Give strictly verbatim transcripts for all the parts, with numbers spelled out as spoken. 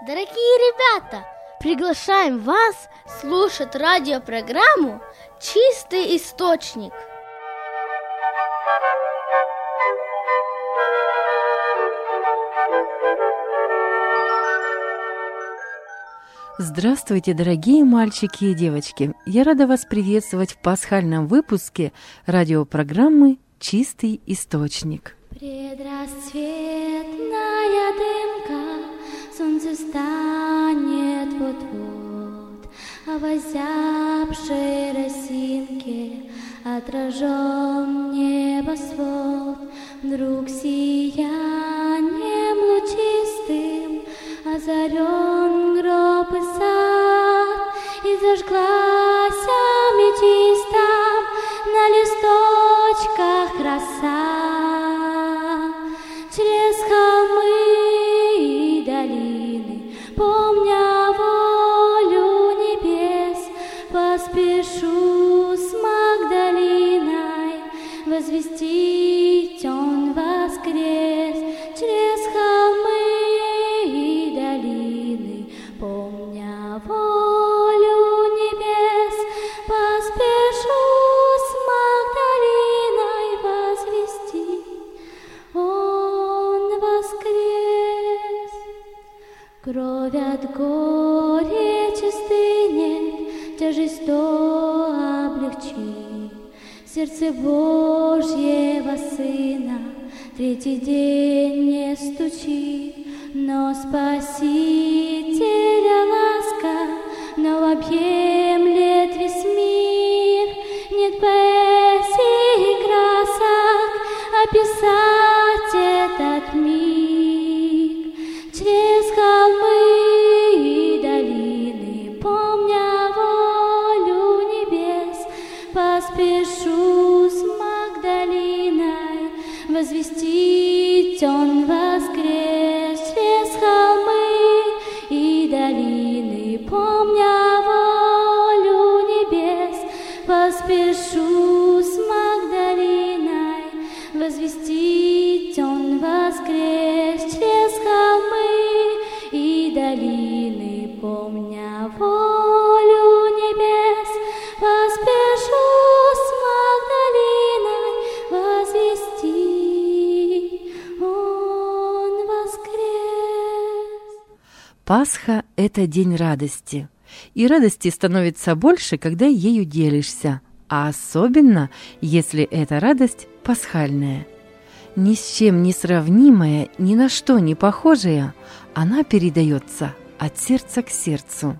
Дорогие ребята, приглашаем вас слушать радиопрограмму «Чистый источник». Здравствуйте, дорогие мальчики и девочки! Я рада вас приветствовать в пасхальном выпуске радиопрограммы «Чистый источник». Предрассветная дымка, солнце станет вот-вот, а в озябшей росинке отражен небосвод. Вдруг сиянием лучистым озарен гроб и сад, и зажглась аметистом на листочках роса. Через холмы и долины, помня волю небес, поспешу с Магдалиной возвестить он воскрес. Через холмы и долины, помня волю небес, поспешу с Магдалиной возвестить он воскрес. Кровь от горечи стынет, тяжесть то облегчит. Сердце Божьего Сына третий день не стучит, но Спасителя ласка вновь объемлет весь мир. Нет поэзии и красок описать этот миг. Через холмы и долины, помня волю небес, поспешу с Магдалиной возвестить он воскрес. Через холмы и долины, помня волю небес, поспешу с Магдалиной возвестить он воскрес. Через холмы и долины, помня волю небес, поспешу с Магдалиной возвестить он воскрес. Пасха – это день радости. И радости становится больше, когда ею делишься, а особенно, если эта радость пасхальная. Ни с чем не сравнимая, ни на что не похожая, она передается от сердца к сердцу.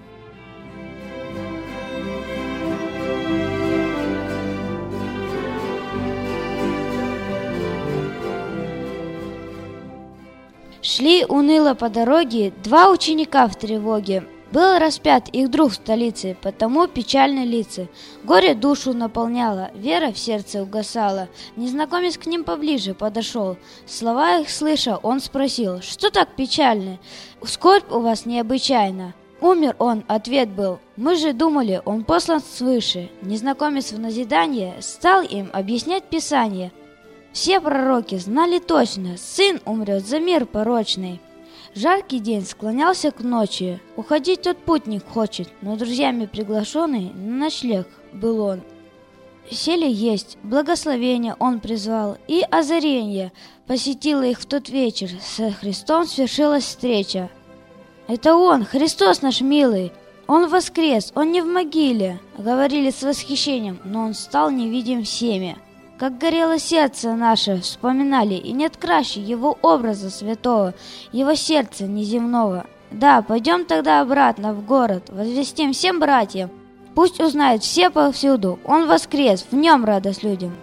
Шли уныло по дороге два ученика в тревоге. Был распят их друг в столице, потому печальны лица. Горе душу наполняло, вера в сердце угасала. Незнакомец к ним поближе подошел. Слова их слыша, он спросил: «Что так печально? Скорбь у вас необычайна». Умер он, ответ был. Мы же думали, он послан свыше. Незнакомец в назидание стал им объяснять Писание. Все пророки знали точно, сын умрет за мир порочный. Жаркий день склонялся к ночи, уходить тот путник хочет, но друзьями приглашенный на ночлег был он. Сели есть, благословение он призвал, и озарение посетило их в тот вечер, со Христом свершилась встреча. Это он, Христос наш милый, он воскрес, он не в могиле, говорили с восхищением, но он стал невидим всеми. Как горело сердце наше, вспоминали, и нет краше его образа святого, его сердца неземного. Да, пойдем тогда обратно в город, возвестим всем братьям, пусть узнают все повсюду, он воскрес, в нем радость людям.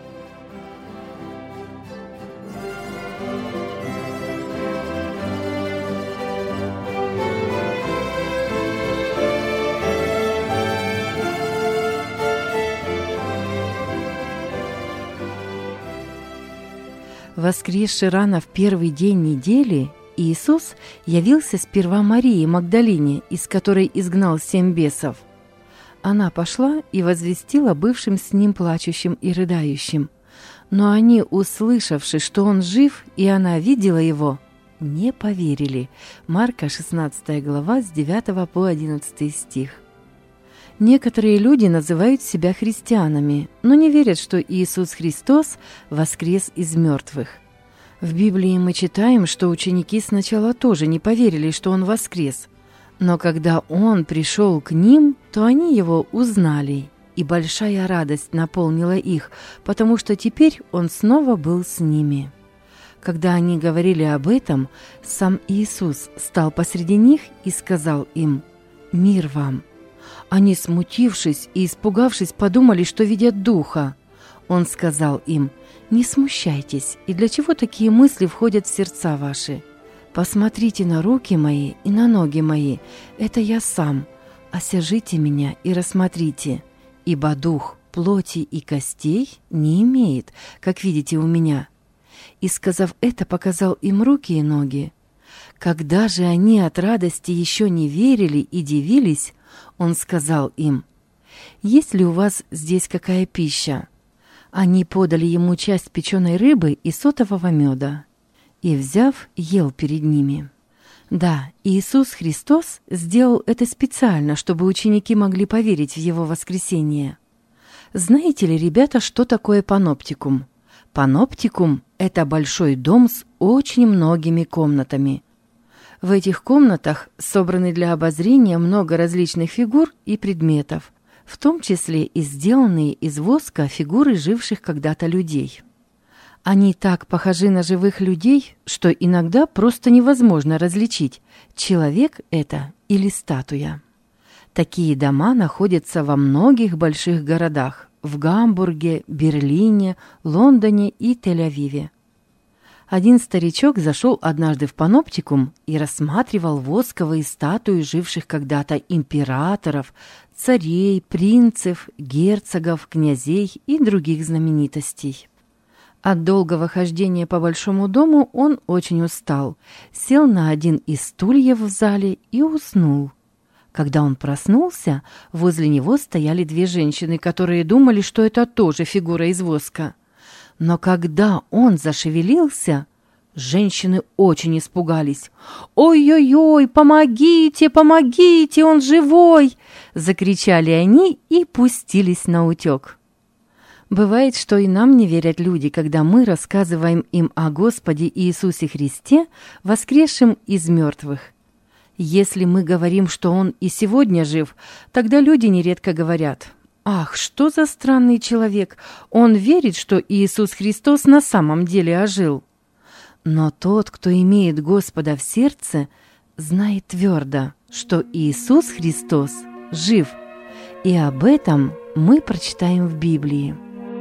Воскресший рано в первый день недели, Иисус явился сперва Марии Магдалине, из которой изгнал семь бесов. Она пошла и возвестила бывшим с ним плачущим и рыдающим. Но они, услышавши, что он жив, и она видела его, не поверили. Марка шестнадцатая глава с девятого по одиннадцатый стих. Некоторые люди называют себя христианами, но не верят, что Иисус Христос воскрес из мертвых. В Библии мы читаем, что ученики сначала тоже не поверили, что Он воскрес, но когда Он пришел к ним, то они Его узнали, и большая радость наполнила их, потому что теперь Он снова был с ними. Когда они говорили об этом, сам Иисус стал посреди них и сказал им: «Мир вам!» Они, смутившись и испугавшись, подумали, что видят духа. Он сказал им: «Не смущайтесь, и для чего такие мысли входят в сердца ваши? Посмотрите на руки мои и на ноги мои, это я сам, осяжите меня и рассмотрите, ибо дух плоти и костей не имеет, как видите у меня». И, сказав это, показал им руки и ноги. Когда же они от радости еще не верили и дивились, Он сказал им: «Есть ли у вас здесь какая пища?» Они подали ему часть печеной рыбы и сотового меда, и, взяв, ел перед ними. Да, Иисус Христос сделал это специально, чтобы ученики могли поверить в Его воскресение. Знаете ли, ребята, что такое паноптикум? Паноптикум – это большой дом с очень многими комнатами. В этих комнатах собраны для обозрения много различных фигур и предметов, в том числе и сделанные из воска фигуры живших когда-то людей. Они так похожи на живых людей, что иногда просто невозможно различить, человек это или статуя. Такие дома находятся во многих больших городах – в Гамбурге, Берлине, Лондоне и Тель-Авиве. Один старичок зашел однажды в паноптикум и рассматривал восковые статуи живших когда-то императоров, царей, принцев, герцогов, князей и других знаменитостей. От долгого хождения по большому дому он очень устал, сел на один из стульев в зале и уснул. Когда он проснулся, возле него стояли две женщины, которые думали, что это тоже фигура из воска. Но когда он зашевелился, женщины очень испугались. «Ой-ой-ой, помогите, помогите, он живой!» — закричали они и пустились наутек. Бывает, что и нам не верят люди, когда мы рассказываем им о Господе Иисусе Христе, воскресшем из мертвых. Если мы говорим, что Он и сегодня жив, тогда люди нередко говорят: «Ах, что за странный человек! Он верит, что Иисус Христос на самом деле ожил». Но тот, кто имеет Господа в сердце, знает твердо, что Иисус Христос жив, и об этом мы прочитаем в Библии.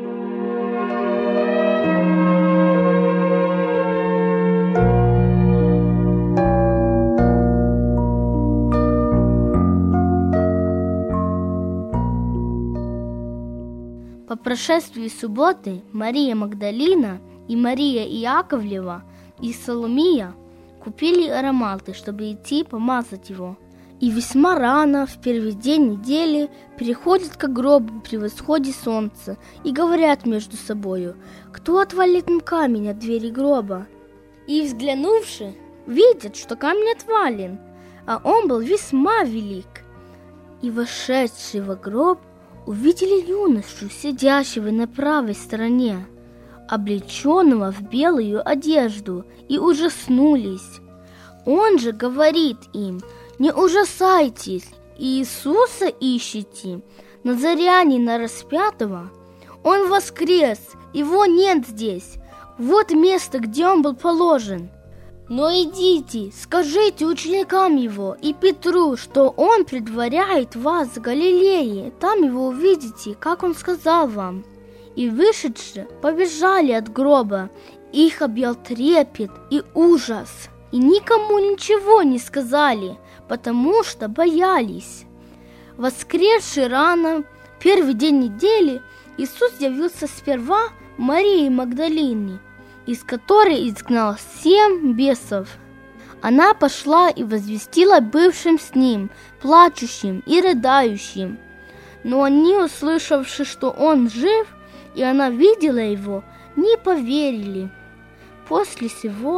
По прошествии субботы Мария Магдалина и Мария Иаковлева и Соломия купили ароматы, чтобы идти помазать его. И весьма рано, в первый день недели, переходят к гробу при восходе солнца и говорят между собою: «Кто отвалит им камень от двери гроба?» И, взглянувши, видят, что камень отвален, а он был весьма велик. И, вошедший во гроб, увидели юношу, сидящего на правой стороне, облеченного в белую одежду, и ужаснулись. Он же говорит им: «Не ужасайтесь, Иисуса ищете, Назарянина распятого. Он воскрес, его нет здесь, вот место, где он был положен. Но идите, скажите ученикам его и Петру, что он предваряет вас в Галилее, там его увидите, как он сказал вам». И вышедши, побежали от гроба, их объял трепет и ужас, и никому ничего не сказали, потому что боялись. Воскресший рано, первый день недели, Иисус явился сперва Марии Магдалине, из которой изгнал семь бесов. Она пошла и возвестила бывшим с ним, плачущим и рыдающим. Но они, услышавши, что он жив, и она видела его, не поверили. После сего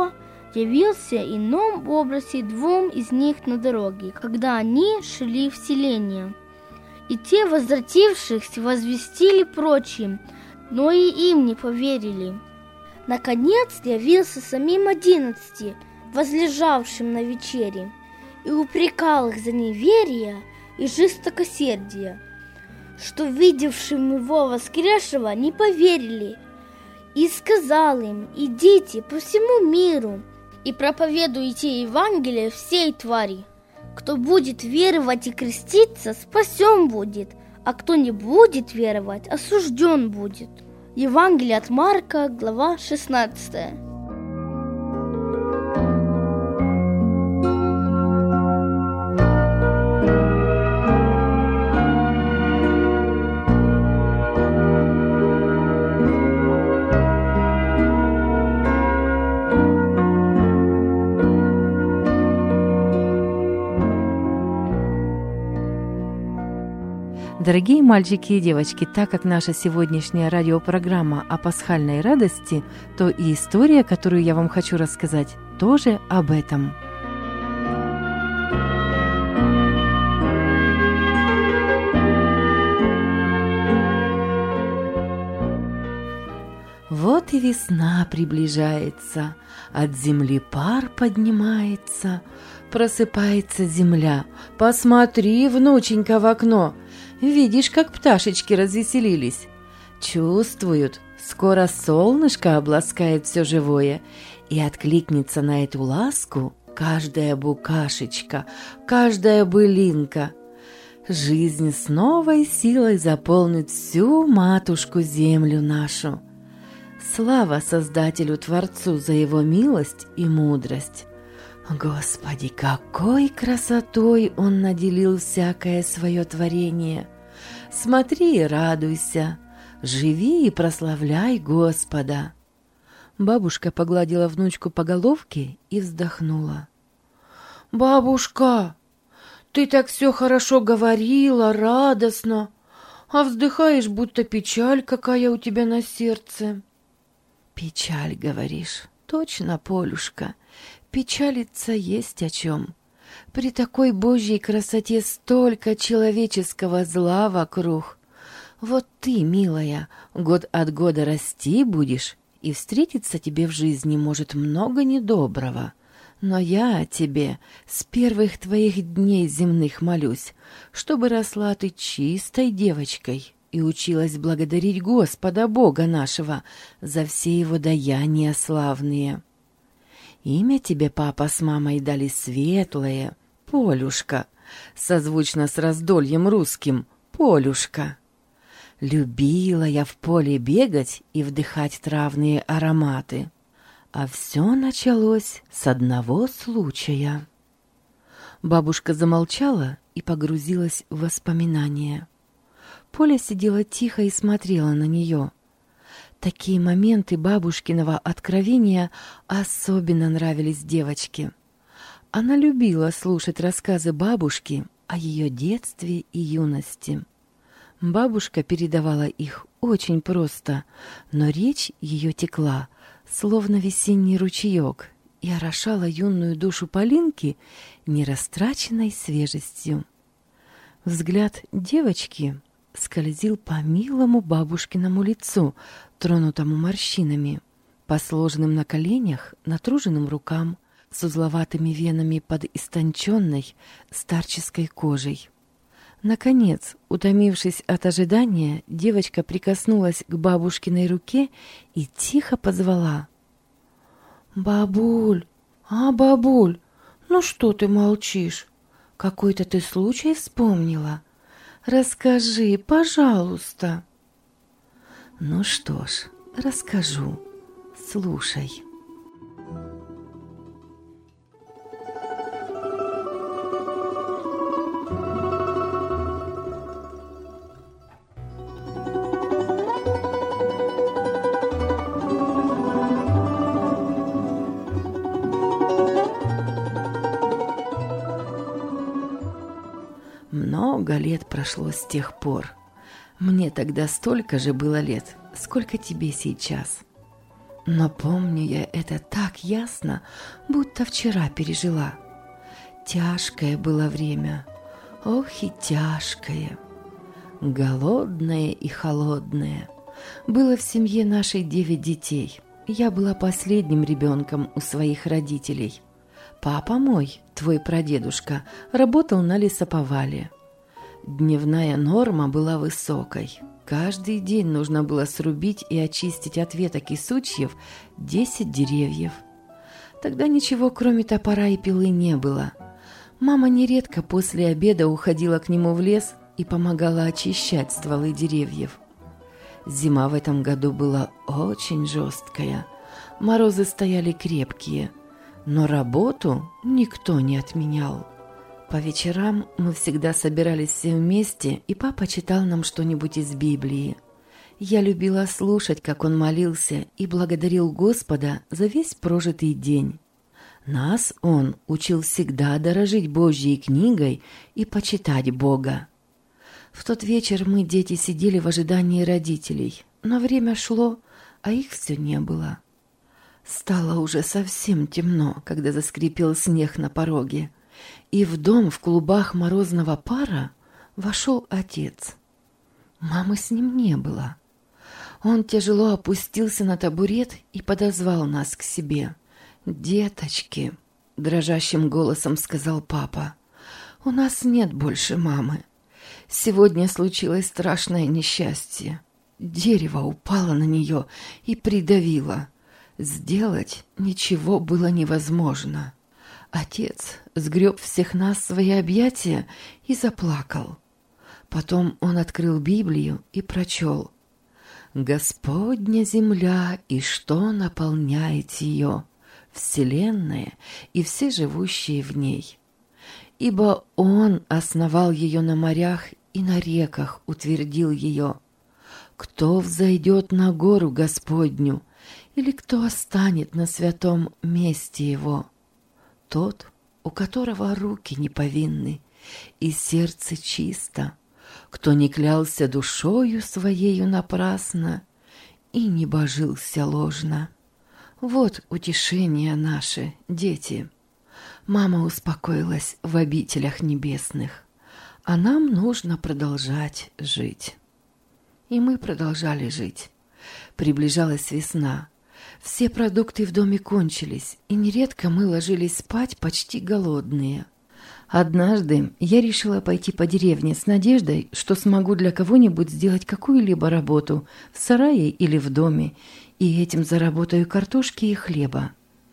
явился в ином образе двум из них на дороге, когда они шли в селение. И те, возвратившихся, возвестили прочим, но и им не поверили. Наконец явился самим одиннадцати, возлежавшим на вечере, и упрекал их за неверие и жестокосердие, что, видевшим его воскресшего, не поверили, и сказал им: идите по всему миру и проповедуйте Евангелие всей твари. Кто будет веровать и креститься, спасен будет, а кто не будет веровать, осужден будет. Евангелие от Марка, глава шестнадцатая. Дорогие мальчики и девочки, так как наша сегодняшняя радиопрограмма о пасхальной радости, то и история, которую я вам хочу рассказать, тоже об этом. Вот и весна приближается, от земли пар поднимается, просыпается земля. Посмотри, внученька, в окно. Видишь, как пташечки развеселились. Чувствуют, скоро солнышко обласкает все живое, и откликнется на эту ласку каждая букашечка, каждая былинка. Жизнь с новой силой заполнит всю матушку-землю нашу. Слава Создателю-Творцу за его милость и мудрость. Господи, какой красотой Он наделил всякое свое творение! Смотри и радуйся, живи и прославляй Господа. Бабушка погладила внучку по головке и вздохнула. «Бабушка, ты так все хорошо говорила, радостно, а вздыхаешь, будто печаль какая у тебя на сердце». «Печаль, говоришь? Точно, Полюшка. Печалиться есть о чем. При такой Божьей красоте столько человеческого зла вокруг. Вот ты, милая, год от года расти будешь, и встретиться тебе в жизни может много недоброго. Но я о тебе с первых твоих дней земных молюсь, чтобы росла ты чистой девочкой и училась благодарить Господа Бога нашего за все его даяния славные. Имя тебе папа с мамой дали светлое, Полюшка, созвучно с раздольем русским, Полюшка. Любила я в поле бегать и вдыхать травные ароматы, а все началось с одного случая». Бабушка замолчала и погрузилась в воспоминания. Поля сидела тихо и смотрела на нее. Такие моменты бабушкиного откровения особенно нравились девочке. Она любила слушать рассказы бабушки о ее детстве и юности. Бабушка передавала их очень просто, но речь ее текла, словно весенний ручеек, и орошала юную душу Полинки нерастраченной свежестью. Взгляд девочки скользил по милому бабушкиному лицу, тронутому морщинами, по сложенным на коленях натруженным рукам с узловатыми венами под истонченной старческой кожей. Наконец, утомившись от ожидания, девочка прикоснулась к бабушкиной руке и тихо позвала: «Бабуль, а, бабуль, ну что ты молчишь? Какой-то ты случай вспомнила? Расскажи, пожалуйста». «Ну что ж, расскажу. Слушай». Много лет прошло с тех пор. Мне тогда столько же было лет, сколько тебе сейчас. Но помню я это так ясно, будто вчера пережила. Тяжкое было время, ох и тяжкое. Голодное и холодное. Было в семье нашей девять детей. Я была последним ребенком у своих родителей. Папа мой, твой прадедушка, работал на лесоповале. Дневная норма была высокой. Каждый день нужно было срубить и очистить от веток и сучьев десять деревьев. Тогда ничего, кроме топора и пилы, не было. Мама нередко после обеда уходила к нему в лес и помогала очищать стволы деревьев. Зима в этом году была очень жесткая. Морозы стояли крепкие, но работу никто не отменял. По вечерам мы всегда собирались все вместе, и папа читал нам что-нибудь из Библии. Я любила слушать, как он молился и благодарил Господа за весь прожитый день. Нас он учил всегда дорожить Божьей книгой и почитать Бога. В тот вечер мы, дети, сидели в ожидании родителей, но время шло, а их все не было. Стало уже совсем темно, когда заскрипел снег на пороге, и в дом в клубах морозного пара вошел отец. Мамы с ним не было. Он тяжело опустился на табурет и подозвал нас к себе. «Деточки», — дрожащим голосом сказал папа, — «у нас нет больше мамы. Сегодня случилось страшное несчастье. Дерево упало на нее и придавило. Сделать ничего было невозможно». Отец сгреб всех нас в свои объятия и заплакал. Потом он открыл Библию и прочел: «Господня земля и что наполняет ее, вселенная и все живущие в ней. Ибо Он основал ее на морях и на реках утвердил ее. Кто взойдет на гору Господню, или кто станет на святом месте Его? Тот, у которого руки не повинны и сердце чисто, кто не клялся душою своею напрасно и не божился ложно». Вот утешение наше, дети. Мама успокоилась в обителях небесных, а нам нужно продолжать жить. И мы продолжали жить. Приближалась весна. Все продукты в доме кончились, и нередко мы ложились спать почти голодные. Однажды я решила пойти по деревне с надеждой, что смогу для кого-нибудь сделать какую-либо работу в сарае или в доме, и этим заработаю картошки и хлеба.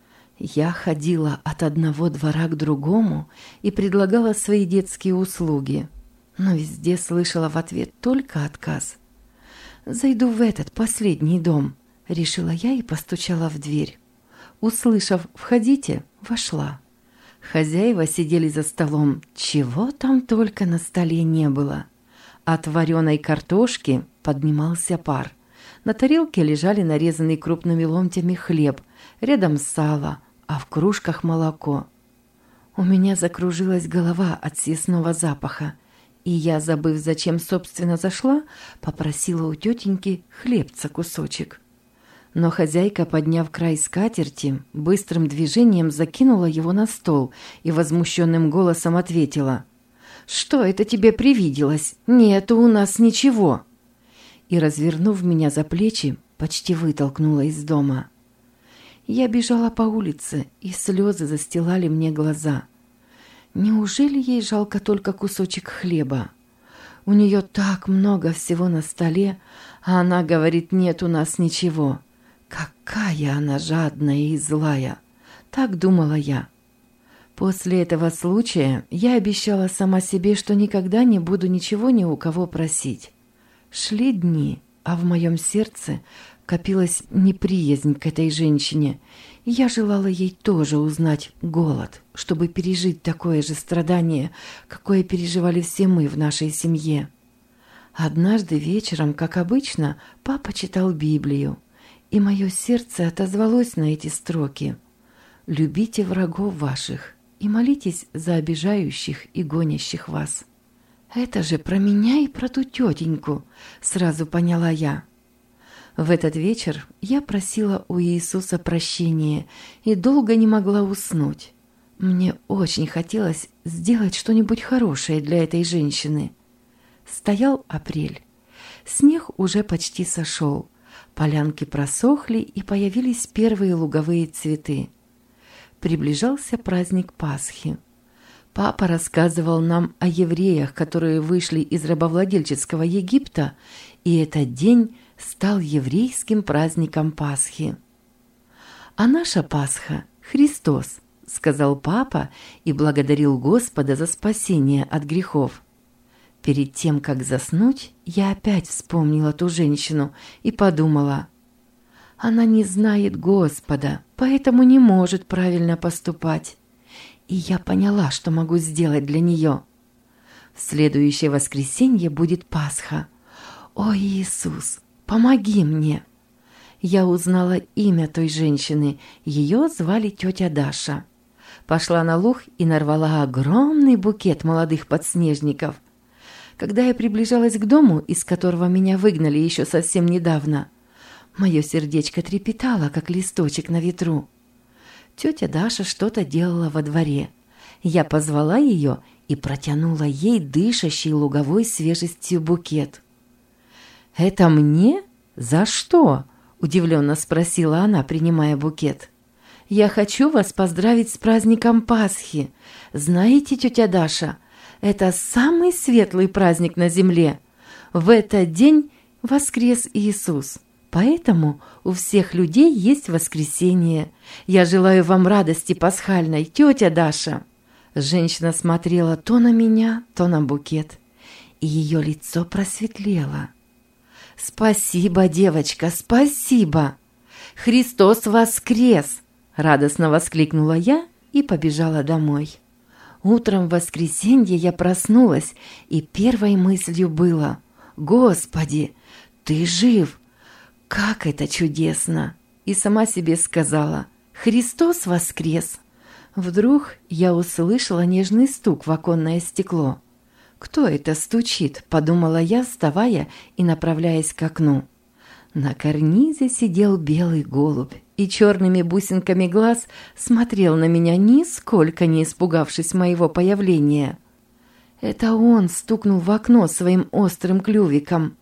Я ходила от одного двора к другому и предлагала свои детские услуги, но везде слышала в ответ только отказ. «Зайду в этот последний дом», — решила я и постучала в дверь. Услышав «входите», вошла. Хозяева сидели за столом, чего там только на столе не было. От вареной картошки поднимался пар. На тарелке лежали нарезанный крупными ломтями хлеб, рядом сало, а в кружках молоко. У меня закружилась голова от съестного запаха, и я, забыв, зачем собственно зашла, попросила у тетеньки хлебца кусочек. Но хозяйка, подняв край скатерти, быстрым движением закинула его на стол и возмущенным голосом ответила: «Что это тебе привиделось? Нету у нас ничего!» И, развернув меня за плечи, почти вытолкнула из дома. Я бежала по улице, и слезы застилали мне глаза. Неужели ей жалко только кусочек хлеба? У нее так много всего на столе, а она говорит: «Нет у нас ничего». Какая она жадная и злая! Так думала я. После этого случая я обещала сама себе, что никогда не буду ничего ни у кого просить. Шли дни, а в моем сердце копилась неприязнь к этой женщине, и я желала ей тоже узнать голод, чтобы пережить такое же страдание, какое переживали все мы в нашей семье. Однажды вечером, как обычно, папа читал Библию, и мое сердце отозвалось на эти строки: «Любите врагов ваших и молитесь за обижающих и гонящих вас». Это же про меня и про ту тетеньку, сразу поняла я. В этот вечер я просила у Иисуса прощения и долго не могла уснуть. Мне очень хотелось сделать что-нибудь хорошее для этой женщины. Стоял апрель. Снег уже почти сошел. Полянки просохли, и появились первые луговые цветы. Приближался праздник Пасхи. Папа рассказывал нам о евреях, которые вышли из рабовладельческого Египта, и этот день стал еврейским праздником Пасхи. «А наша Пасха – Христос», – сказал папа и благодарил Господа за спасение от грехов. Перед тем, как заснуть, я опять вспомнила ту женщину и подумала: она не знает Господа, поэтому не может правильно поступать. И я поняла, что могу сделать для нее. В следующее воскресенье будет Пасха. О, Иисус, помоги мне! Я узнала имя той женщины, ее звали тетя Даша. Пошла на луг и нарвала огромный букет молодых подснежников. Когда я приближалась к дому, из которого меня выгнали еще совсем недавно, мое сердечко трепетало, как листочек на ветру. Тетя Даша что-то делала во дворе. Я позвала ее и протянула ей дышащий луговой свежестью букет. «Это мне? За что?» – удивленно спросила она, принимая букет. «Я хочу вас поздравить с праздником Пасхи. Знаете, тетя Даша, это самый светлый праздник на земле. В этот день воскрес Иисус. Поэтому у всех людей есть воскресенье. Я желаю вам радости пасхальной, тетя Даша». Женщина смотрела то на меня, то на букет, и ее лицо просветлело. «Спасибо, девочка, спасибо! Христос воскрес!» – радостно воскликнула я и побежала домой. Утром в воскресенье я проснулась, и первой мыслью было: «Господи, Ты жив! Как это чудесно!» И сама себе сказала: «Христос воскрес!» Вдруг я услышала нежный стук в оконное стекло. «Кто это стучит?» – подумала я, вставая и направляясь к окну. На карнизе сидел белый голубь и черными бусинками глаз смотрел на меня, нисколько не испугавшись моего появления. Это он стукнул в окно своим острым клювиком.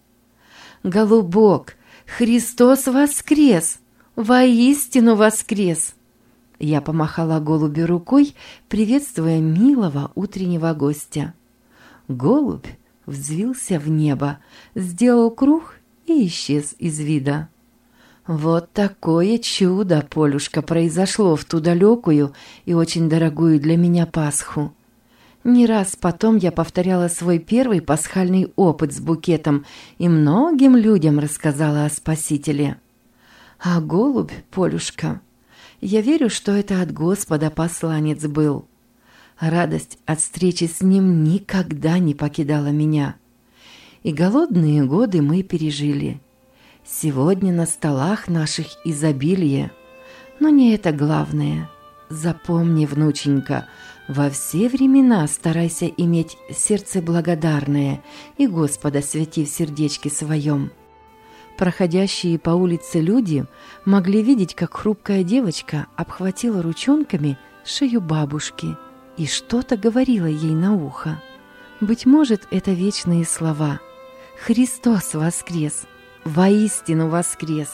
«Голубок, Христос воскрес! Воистину воскрес!» Я помахала голубю рукой, приветствуя милого утреннего гостя. Голубь взвился в небо, сделал круг и исчез из вида. Вот такое чудо, Полюшка, произошло в ту далекую и очень дорогую для меня Пасху. Не раз потом я повторяла свой первый пасхальный опыт с букетом и многим людям рассказала о Спасителе. А голубь, Полюшка, я верю, что это от Господа посланец был. Радость от встречи с ним никогда не покидала меня. И голодные годы мы пережили. Сегодня на столах наших изобилие. Но не это главное. Запомни, внученька, во все времена старайся иметь сердце благодарное и Господа святи в сердечке своем. Проходящие по улице люди могли видеть, как хрупкая девочка обхватила ручонками шею бабушки и что-то говорила ей на ухо. Быть может, это вечные слова: «Христос воскрес! Воистину воскрес!»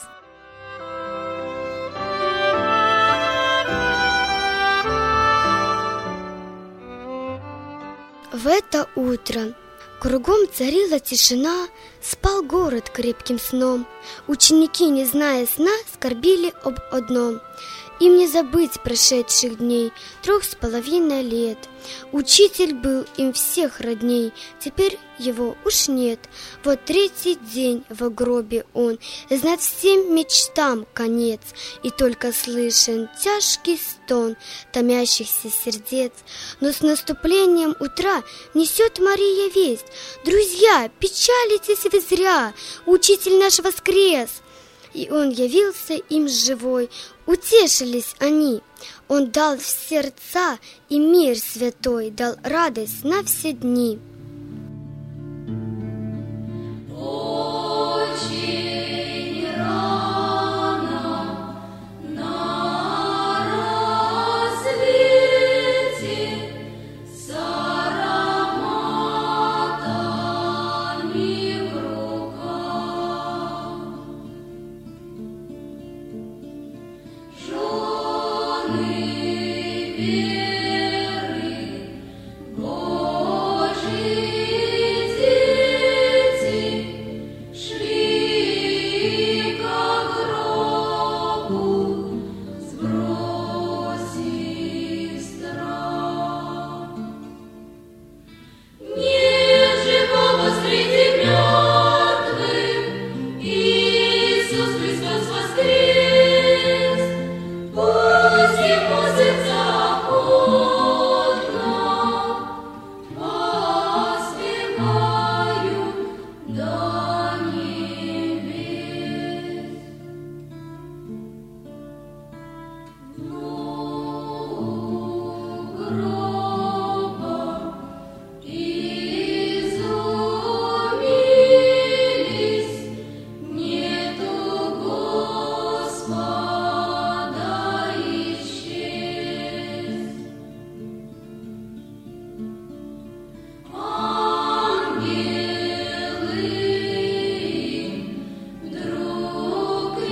В это утро кругом царила тишина, спал город крепким сном. Ученики, не зная сна, скорбили об одном: им не забыть прошедших дней, трех с половиной лет. Учитель был им всех родней, теперь его уж нет. Вот третий день в гробе он, знать всем мечтам конец, и только слышен тяжкий стон томящихся сердец. Но с наступлением утра несет Мария весть: друзья, печалитесь вы зря, учитель наш воскрес! И он явился им живой, утешились они. Он дал в сердца и мир святой, дал радость на все дни. Очень рад.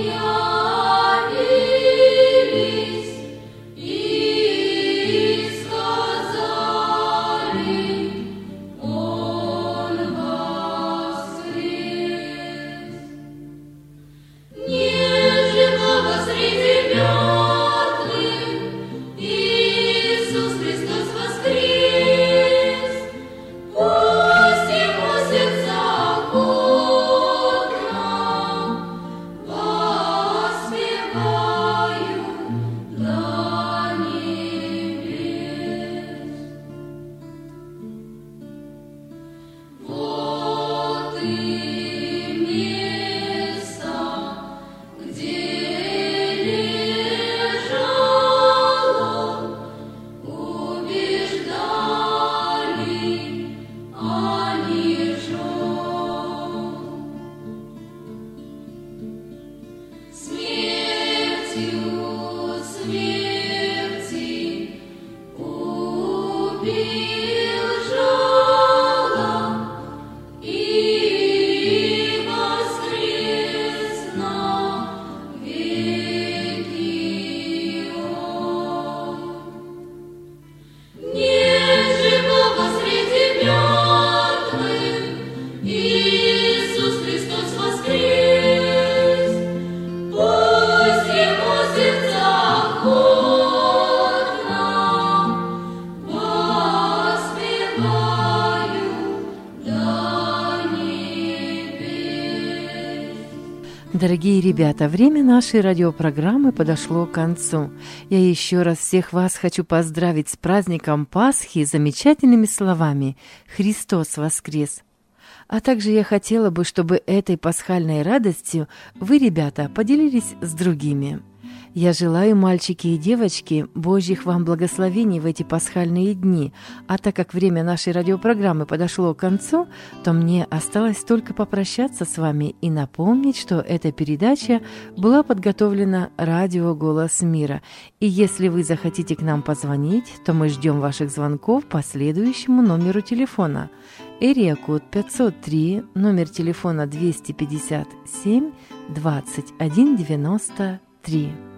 Дорогие ребята, время нашей радиопрограммы подошло к концу. Я еще раз всех вас хочу поздравить с праздником Пасхи замечательными словами «Христос воскрес!». А также я хотела бы, чтобы этой пасхальной радостью вы, ребята, поделились с другими. Я желаю, мальчики и девочки, Божьих вам благословений в эти пасхальные дни. А так как время нашей радиопрограммы подошло к концу, то мне осталось только попрощаться с вами и напомнить, что эта передача была подготовлена радио «Голос мира». И если вы захотите к нам позвонить, то мы ждем ваших звонков по следующему номеру телефона. Эрия-код пятьсот три, номер телефона двести пятьдесят семь двадцать один девяносто три.